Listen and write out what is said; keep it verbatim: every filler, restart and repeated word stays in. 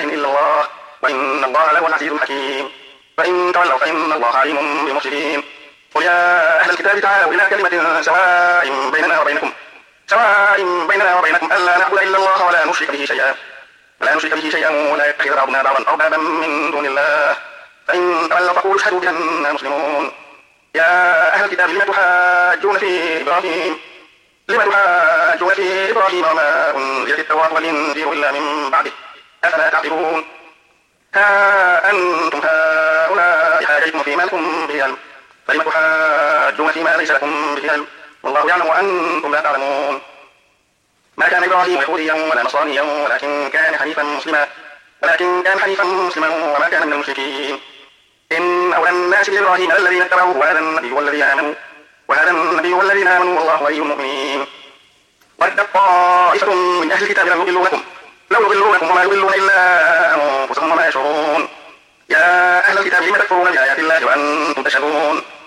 إلا الله وإن الله لهو العزيز الحكيم. فإن تولوا فإن الله عليم بالمفسدين. قل يا أهل الكتاب تعالوا إلى كلمة سواء بيننا وبينكم سواء بيننا وبينكم ألا نعبد إلا الله ولا نشرك به شيئا ولا نشرك به شيئا ولا يتخذ بعضنا بعضا أربابا من دون الله فإن تولوا فقولوا اشهدوا بأننا مسلمون. يا أهل الكتاب لم تحاجون في إبراهيم لم تحاجون في إبراهيم وما أنزلت التوراة والإنجيل إلا من بعده أفلا تعقلون. ها أنتم هؤلاء حاججتم فيما لكم به علم فلم تحاجون فيما ليس لكم به علم والله يعلم وأنتم لا تعلمون. ما كان إبراهيم يهوديا ولا نصرانيا ولكن كان حنيفا مسلما ولكن كان حنيفا مسلما وما كان من المشركين. إن أولى الناس بإبراهيم الذين اتبعوه وهذا النبي والذين آمنوا وهذا النبي والذين آمنوا والله ولي المؤمنين. ودت طائفة من أهل الكتاب لو يضلونكم لو يضلونكم وما يضلون إلا أنفسهم وما يشعرون. يا أهل الكتاب لم تكفرون بآيات الله وأنتم تشهدون